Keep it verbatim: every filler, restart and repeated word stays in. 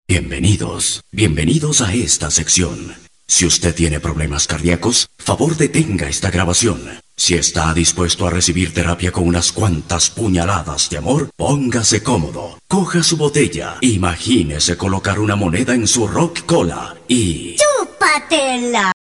Bienvenidos, bienvenidos a esta sección. Si usted tiene problemas cardíacos, favor detenga esta grabación. Si está dispuesto a recibir terapia con unas cuantas puñaladas de amor, póngase cómodo, coja su botella, imagínese colocar una moneda en su rock cola y... ¡Chúpatela!